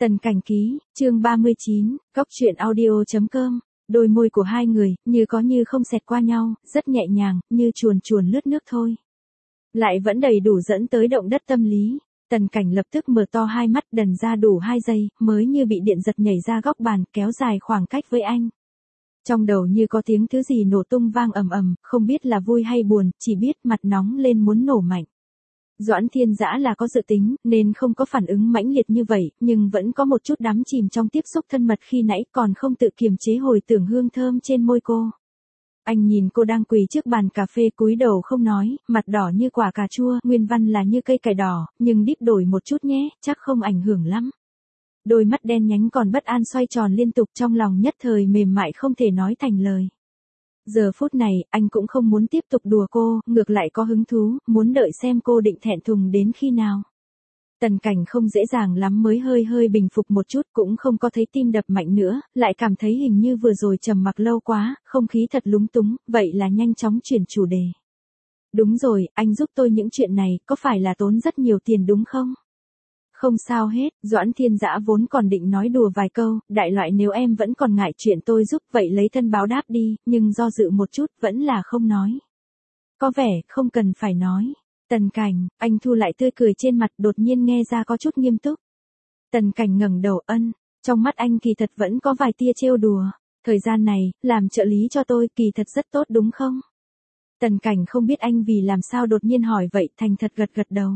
Tần Cảnh ký, chương 39, góc truyện audio.com. Đôi môi của hai người, như có như không xẹt qua nhau, rất nhẹ nhàng, như chuồn chuồn lướt nước thôi. Lại vẫn đầy đủ dẫn tới động đất tâm lý. Tần Cảnh lập tức mở to hai mắt, đần ra đủ 2 giây, mới như bị điện giật nhảy ra góc bàn, kéo dài khoảng cách với anh. Trong đầu như có tiếng thứ gì nổ tung vang ầm ầm, không biết là vui hay buồn, chỉ biết mặt nóng lên muốn nổ mạnh. Doãn Thiên Dã là có dự tính, nên không có phản ứng mãnh liệt như vậy, nhưng vẫn có một chút đắm chìm trong tiếp xúc thân mật khi nãy, còn không tự kiềm chế hồi tưởng hương thơm trên môi cô. Anh nhìn cô đang quỳ trước bàn cà phê cúi đầu không nói, mặt đỏ như quả cà chua, nguyên văn là như cây cải đỏ, nhưng đíp đổi một chút nhé, chắc không ảnh hưởng lắm. Đôi mắt đen nhánh còn bất an xoay tròn liên tục, trong lòng nhất thời mềm mại không thể nói thành lời. Giờ phút này, anh cũng không muốn tiếp tục đùa cô, ngược lại có hứng thú, muốn đợi xem cô định thẹn thùng đến khi nào. Tần Cảnh không dễ dàng lắm mới hơi bình phục một chút, cũng không có thấy tim đập mạnh nữa, lại cảm thấy hình như vừa rồi trầm mặc lâu quá, không khí thật lúng túng, vậy là nhanh chóng chuyển chủ đề. Đúng rồi, anh giúp tôi những chuyện này, có phải là tốn rất nhiều tiền đúng không? Không sao hết, Doãn Thiên Dã vốn còn định nói đùa vài câu, đại loại nếu em vẫn còn ngại chuyện tôi giúp vậy lấy thân báo đáp đi, nhưng do dự một chút vẫn là không nói. Có vẻ không cần phải nói. Tần Cảnh, anh thu lại tươi cười trên mặt, đột nhiên nghe ra có chút nghiêm túc. Tần Cảnh ngẩng đầu trong mắt anh kỳ thật vẫn có vài tia trêu đùa. Thời gian này, làm trợ lý cho tôi kỳ thật rất tốt đúng không? Tần Cảnh không biết anh vì làm sao đột nhiên hỏi vậy, thành thật gật đầu.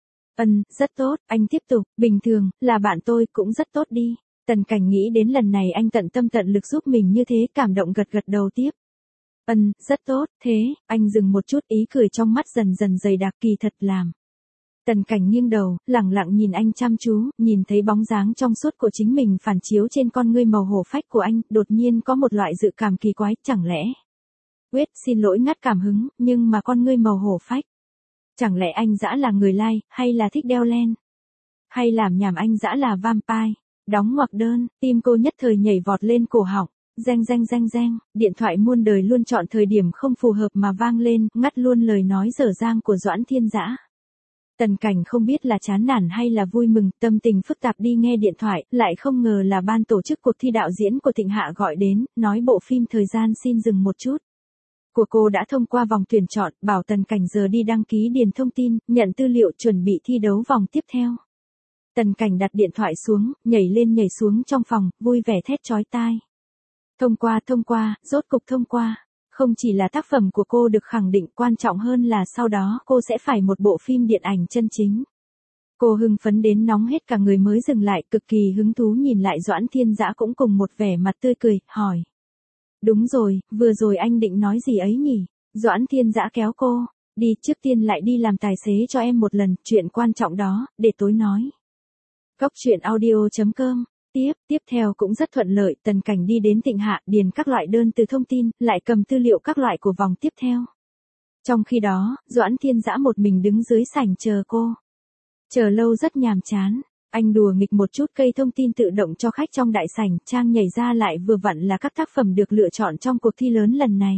Rất tốt, anh tiếp tục, bình thường, là bạn tôi cũng rất tốt đi. Tần Cảnh nghĩ đến lần này anh tận tâm tận lực giúp mình như thế, cảm động gật đầu tiếp. Rất tốt, thế, anh dừng một chút, ý cười trong mắt dần dần dày đặc, kỳ thật làm. Tần Cảnh nghiêng đầu, lẳng lặng nhìn anh chăm chú, nhìn thấy bóng dáng trong suốt của chính mình phản chiếu trên con ngươi màu hổ phách của anh, đột nhiên có một loại dự cảm kỳ quái, chẳng lẽ. Xin lỗi ngắt cảm hứng, nhưng mà con ngươi màu hổ phách. Chẳng lẽ anh Dã là người lai, hay là thích đeo len? Hay làm nhảm anh Dã là vampire? Đóng ngoặc đơn, tim cô nhất thời nhảy vọt lên cổ họng. Reng, điện thoại muôn đời luôn chọn thời điểm không phù hợp mà vang lên, ngắt luôn lời nói dở dang của Doãn Thiên Dã. Tần Cảnh không biết là chán nản hay là vui mừng, tâm tình phức tạp đi nghe điện thoại, lại không ngờ là ban tổ chức cuộc thi đạo diễn của Thịnh Hạ gọi đến, nói bộ phim thời gian xin dừng một chút. Của cô đã thông qua vòng tuyển chọn, bảo Tần Cảnh giờ đi đăng ký điền thông tin, nhận tư liệu chuẩn bị thi đấu vòng tiếp theo. Tần Cảnh đặt điện thoại xuống, nhảy lên nhảy xuống trong phòng, vui vẻ thét chói tai. Thông qua, rốt cục thông qua. Không chỉ là tác phẩm của cô được khẳng định, quan trọng hơn là sau đó cô sẽ phải một bộ phim điện ảnh chân chính. Cô hưng phấn đến nóng hết cả người mới dừng lại, cực kỳ hứng thú nhìn lại Doãn Thiên Dã cũng cùng một vẻ mặt tươi cười, hỏi. Đúng rồi, vừa rồi anh định nói gì ấy nhỉ? Doãn Thiên Dã kéo cô. Đi, trước tiên lại đi làm tài xế cho em một lần, chuyện quan trọng đó, để tối nói. Góc truyện audio.com. Tiếp theo cũng rất thuận lợi, Tần Cảnh đi đến Thịnh Hạ, điền các loại đơn từ thông tin, lại cầm tư liệu các loại của vòng tiếp theo. Trong khi đó, Doãn Thiên Dã một mình đứng dưới sảnh chờ cô. Chờ lâu rất nhàm chán, anh đùa nghịch một chút cây thông tin tự động cho khách trong đại sảnh, trang nhảy ra lại vừa vặn là các tác phẩm được lựa chọn trong cuộc thi lớn lần này.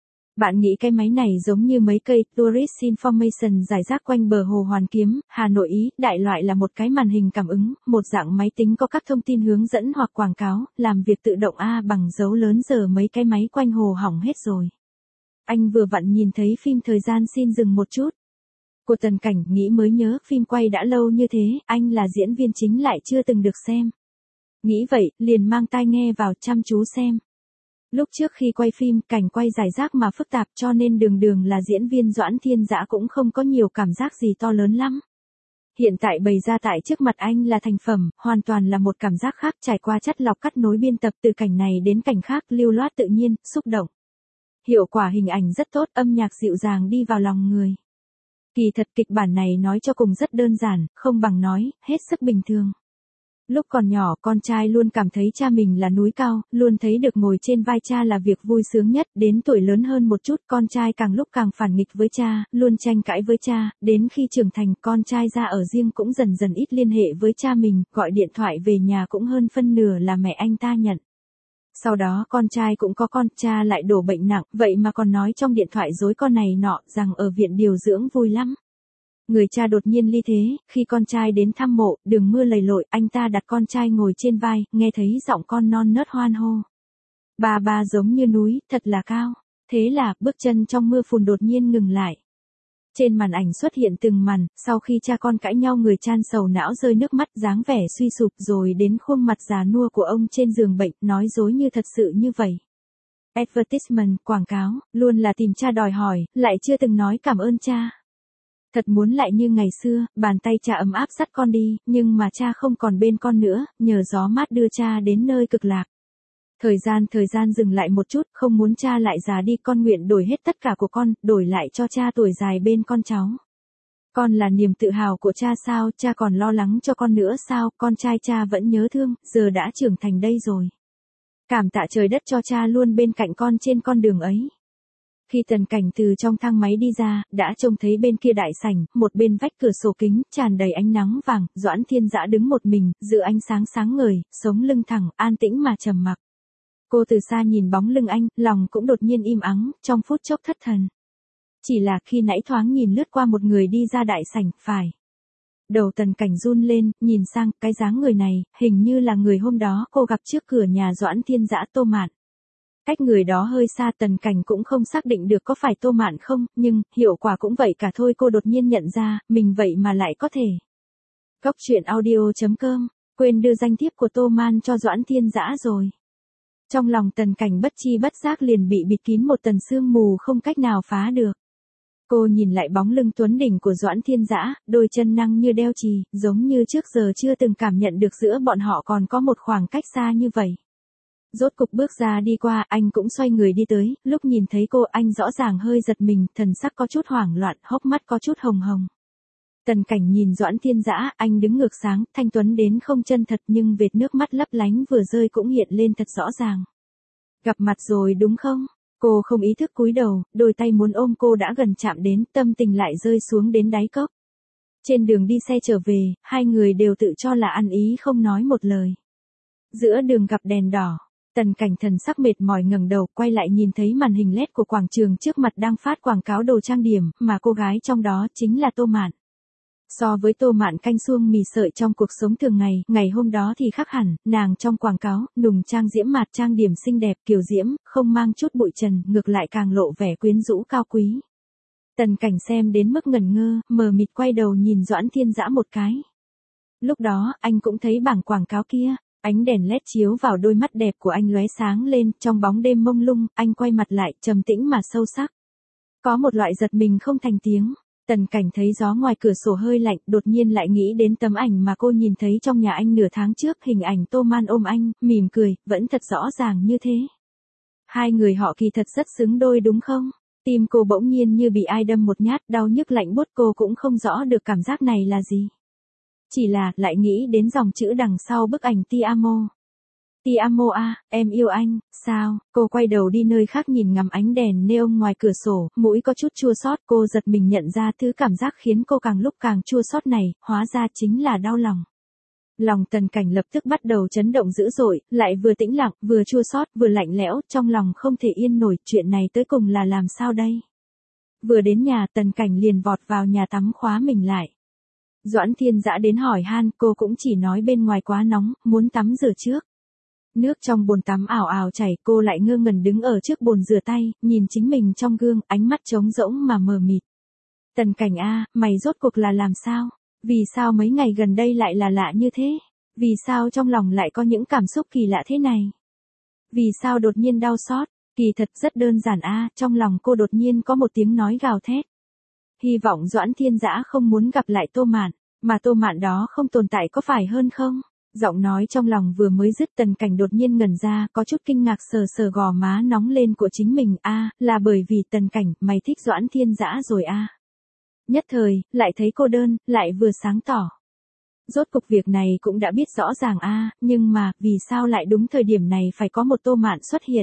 Bạn nghĩ cái máy này giống như mấy cây Tourist Information rải rác quanh bờ hồ Hoàn Kiếm, Hà Nội Ý, đại loại là một cái màn hình cảm ứng, một dạng máy tính có các thông tin hướng dẫn hoặc quảng cáo, làm việc tự động A bằng dấu lớn, giờ mấy cái máy quanh hồ hỏng hết rồi. Anh vừa vặn nhìn thấy phim thời gian xin dừng một chút. Của Tần Cảnh, nghĩ mới nhớ, phim quay đã lâu như thế, anh là diễn viên chính lại chưa từng được xem. Nghĩ vậy, liền mang tai nghe vào chăm chú xem. Lúc trước khi quay phim, cảnh quay rải rác mà phức tạp cho nên đường là diễn viên Doãn Thiên Dã cũng không có nhiều cảm giác gì to lớn lắm. Hiện tại bày ra tại trước mặt anh là thành phẩm, hoàn toàn là một cảm giác khác, trải qua chất lọc cắt nối biên tập từ cảnh này đến cảnh khác, lưu loát tự nhiên, xúc động. Hiệu quả hình ảnh rất tốt, âm nhạc dịu dàng đi vào lòng người. Kỳ thật kịch bản này nói cho cùng rất đơn giản, không bằng nói, hết sức bình thường. Lúc còn nhỏ, con trai luôn cảm thấy cha mình là núi cao, luôn thấy được ngồi trên vai cha là việc vui sướng nhất, đến tuổi lớn hơn một chút, con trai càng lúc càng phản nghịch với cha, luôn tranh cãi với cha, đến khi trưởng thành, con trai ra ở riêng cũng dần dần ít liên hệ với cha mình, gọi điện thoại về nhà cũng hơn phân nửa là mẹ anh ta nhận. Sau đó con trai cũng có con, cha lại đổ bệnh nặng, vậy mà còn nói trong điện thoại dối con này nọ, rằng ở viện điều dưỡng vui lắm. Người cha đột nhiên ly thế, khi con trai đến thăm mộ, đường mưa lầy lội, anh ta đặt con trai ngồi trên vai, nghe thấy giọng con non nớt hoan hô. Ba ba giống như núi, thật là cao. Thế là, bước chân trong mưa phùn đột nhiên ngừng lại. Trên màn ảnh xuất hiện từng màn, sau khi cha con cãi nhau người chan sầu não rơi nước mắt dáng vẻ suy sụp rồi đến khuôn mặt già nua của ông trên giường bệnh, nói dối như thật sự như vậy. Advertisement, quảng cáo, luôn là tìm cha đòi hỏi, lại chưa từng nói cảm ơn cha. Thật muốn lại như ngày xưa, bàn tay cha ấm áp dắt con đi, nhưng mà cha không còn bên con nữa, nhờ gió mát đưa cha đến nơi cực lạc. Thời gian dừng lại một chút, không muốn cha lại già đi, con nguyện đổi hết tất cả của con, đổi lại cho cha tuổi dài bên con cháu. Con là niềm tự hào của cha sao, cha còn lo lắng cho con nữa sao, con trai cha vẫn nhớ thương, giờ đã trưởng thành đây rồi. Cảm tạ trời đất cho cha luôn bên cạnh con trên con đường ấy. Khi Tần Cảnh từ trong thang máy đi ra, đã trông thấy bên kia đại sảnh, một bên vách cửa sổ kính, tràn đầy ánh nắng vàng, Doãn Thiên Dã đứng một mình, giữa ánh sáng sáng ngời, sống lưng thẳng, an tĩnh mà trầm mặc. Cô từ xa nhìn bóng lưng anh, lòng cũng đột nhiên im ắng, trong phút chốc thất thần. Chỉ là khi nãy thoáng nhìn lướt qua một người đi ra đại sảnh, phải. Đầu Tần Cảnh run lên, nhìn sang, cái dáng người này, hình như là người hôm đó cô gặp trước cửa nhà Doãn Thiên Dã, Tô Mạn. Cách người đó hơi xa, Tần Cảnh cũng không xác định được có phải Tô Mạn không, nhưng, hiệu quả cũng vậy cả thôi. Cô đột nhiên nhận ra, mình vậy mà lại có thể. Góc truyện audio.com, quên đưa danh thiếp của Tô Man cho Doãn Thiên Dã rồi. Trong lòng Tần Cảnh bất chi bất giác liền bị bịt kín một tầng sương mù không cách nào phá được. Cô nhìn lại bóng lưng tuấn đỉnh của Doãn Thiên Dã, đôi chân năng như đeo chì, giống như trước giờ chưa từng cảm nhận được giữa bọn họ còn có một khoảng cách xa như vậy. Rốt cục bước ra đi qua, anh cũng xoay người đi tới, lúc nhìn thấy cô anh rõ ràng hơi giật mình, thần sắc có chút hoảng loạn, hốc mắt có chút hồng hồng. Tần Cảnh nhìn Doãn Thiên Dã, anh đứng ngược sáng, thanh tuấn đến không chân thật nhưng vệt nước mắt lấp lánh vừa rơi cũng hiện lên thật rõ ràng. Gặp mặt rồi đúng không? Cô không ý thức cúi đầu, đôi tay muốn ôm cô đã gần chạm đến, tâm tình lại rơi xuống đến đáy cốc. Trên đường đi xe trở về, hai người đều tự cho là ăn ý không nói một lời. Giữa đường gặp đèn đỏ, Tần Cảnh thần sắc mệt mỏi ngẩng đầu, quay lại nhìn thấy màn hình LED của quảng trường trước mặt đang phát quảng cáo đồ trang điểm, mà cô gái trong đó chính là Tô Mạn. So với Tô Mạn canh suông mì sợi trong cuộc sống thường ngày, ngày hôm đó thì khác hẳn, nàng trong quảng cáo, nùng trang diễm mạt trang điểm xinh đẹp kiều diễm, không mang chút bụi trần, ngược lại càng lộ vẻ quyến rũ cao quý. Tần Cảnh xem đến mức ngẩn ngơ, mờ mịt quay đầu nhìn Doãn Thiên Dã một cái. Lúc đó, anh cũng thấy bảng quảng cáo kia, ánh đèn LED chiếu vào đôi mắt đẹp của anh lóe sáng lên, trong bóng đêm mông lung, anh quay mặt lại, trầm tĩnh mà sâu sắc. Có một loại giật mình không thành tiếng. Tần Cảnh thấy gió ngoài cửa sổ hơi lạnh, đột nhiên lại nghĩ đến tấm ảnh mà cô nhìn thấy trong nhà anh nửa tháng trước, hình ảnh Tô Man ôm anh, mỉm cười, vẫn thật rõ ràng như thế. Hai người họ kỳ thật rất xứng đôi đúng không? Tim cô bỗng nhiên như bị ai đâm một nhát, đau nhức lạnh buốt, cô cũng không rõ được cảm giác này là gì. Chỉ là, lại nghĩ đến dòng chữ đằng sau bức ảnh Ti amo. Ti amo à, em yêu anh, sao? Cô quay đầu đi nơi khác nhìn ngắm ánh đèn neon ngoài cửa sổ, mũi có chút chua xót, cô giật mình nhận ra thứ cảm giác khiến cô càng lúc càng chua xót này, hóa ra chính là đau lòng. Lòng Tần Cảnh lập tức bắt đầu chấn động dữ dội, lại vừa tĩnh lặng, vừa chua xót, vừa lạnh lẽo, trong lòng không thể yên nổi, chuyện này tới cùng là làm sao đây? Vừa đến nhà, Tần Cảnh liền vọt vào nhà tắm khóa mình lại. Doãn Thiên Dã đến hỏi han, cô cũng chỉ nói bên ngoài quá nóng, muốn tắm rửa trước. Nước trong bồn tắm ảo ảo chảy, cô lại ngơ ngẩn đứng ở trước bồn rửa tay, nhìn chính mình trong gương, ánh mắt trống rỗng mà mờ mịt. Tần Cảnh a, mày rốt cuộc là làm sao? Vì sao mấy ngày gần đây lại là lạ như thế? Vì sao trong lòng lại có những cảm xúc kỳ lạ thế này? Vì sao đột nhiên đau xót? Kỳ thật rất đơn giản a, trong lòng cô đột nhiên có một tiếng nói gào thét. Hy vọng Doãn Thiên Dã không muốn gặp lại Tô Mạn, mà Tô Mạn đó không tồn tại có phải hơn không? Giọng nói trong lòng vừa mới dứt, Tần Cảnh đột nhiên ngẩn ra, có chút kinh ngạc sờ sờ gò má nóng lên của chính mình, a, là bởi vì Tần Cảnh, mày thích Doãn Thiên Dã rồi a. Nhất thời, lại thấy cô đơn, lại vừa sáng tỏ. Rốt cục việc này cũng đã biết rõ ràng a, nhưng mà, vì sao lại đúng thời điểm này phải có một Tô Mạn xuất hiện?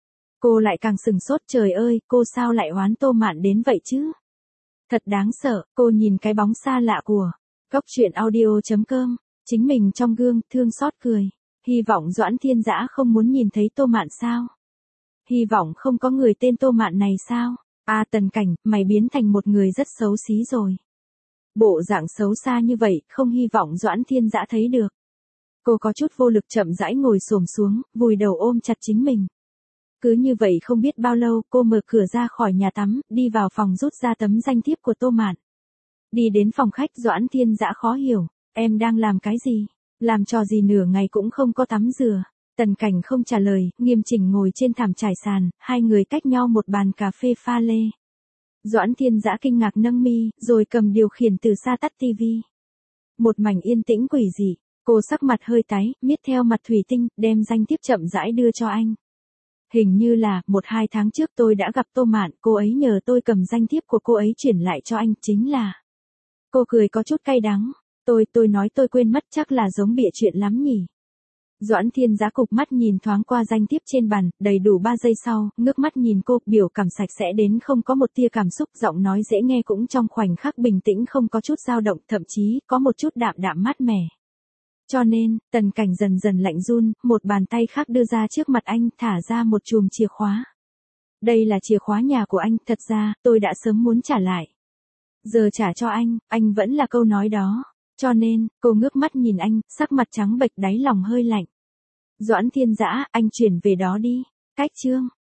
Cô lại càng sừng sốt, trời ơi, cô sao lại oán Tô Mạn đến vậy chứ? Thật đáng sợ, cô nhìn cái bóng xa lạ của Góc truyện audio.com, chính mình trong gương, thương xót cười. Hy vọng Doãn Thiên Dã không muốn nhìn thấy Tô Mạn sao? Hy vọng không có người tên Tô Mạn này sao? À Tần Cảnh, mày biến thành một người rất xấu xí rồi. Bộ dạng xấu xa như vậy, không hy vọng Doãn Thiên Dã thấy được. Cô có chút vô lực chậm rãi ngồi xổm xuống, vùi đầu ôm chặt chính mình. Cứ như vậy không biết bao lâu, cô mở cửa ra khỏi nhà tắm, đi vào phòng rút ra tấm danh thiếp của Tô Mạn. Đi đến phòng khách, Doãn Thiên Dã khó hiểu, em đang làm cái gì? Làm trò gì nửa ngày cũng không có tắm rửa. Tần Cảnh không trả lời, nghiêm chỉnh ngồi trên thảm trải sàn, hai người cách nhau một bàn cà phê pha lê. Doãn Thiên Dã kinh ngạc nâng mi, rồi cầm điều khiển từ xa tắt tivi. Một mảnh yên tĩnh quỷ dị, cô sắc mặt hơi tái, miết theo mặt thủy tinh, đem danh thiếp chậm rãi đưa cho anh. Hình như là, 1-2 tháng trước tôi đã gặp Tô Mạn, cô ấy nhờ tôi cầm danh thiếp của cô ấy chuyển lại cho anh, chính là. Cô cười có chút cay đắng, tôi nói tôi quên mất, chắc là giống bịa chuyện lắm nhỉ. Doãn Thiên Dã cụp mắt nhìn thoáng qua danh thiếp trên bàn, đầy đủ 3 giây sau, ngước mắt nhìn cô, biểu cảm sạch sẽ đến không có một tia cảm xúc, giọng nói dễ nghe cũng trong khoảnh khắc bình tĩnh không có chút dao động, thậm chí có một chút đạm đạm mát mẻ. Cho nên, Tần Cảnh dần dần lạnh run, một bàn tay khác đưa ra trước mặt anh, thả ra một chùm chìa khóa. Đây là chìa khóa nhà của anh, thật ra, tôi đã sớm muốn trả lại. Giờ trả cho anh vẫn là câu nói đó. Cho nên, cô ngước mắt nhìn anh, sắc mặt trắng bệch, đáy lòng hơi lạnh. Doãn Thiên Dã, anh chuyển về đó đi. Cách chương.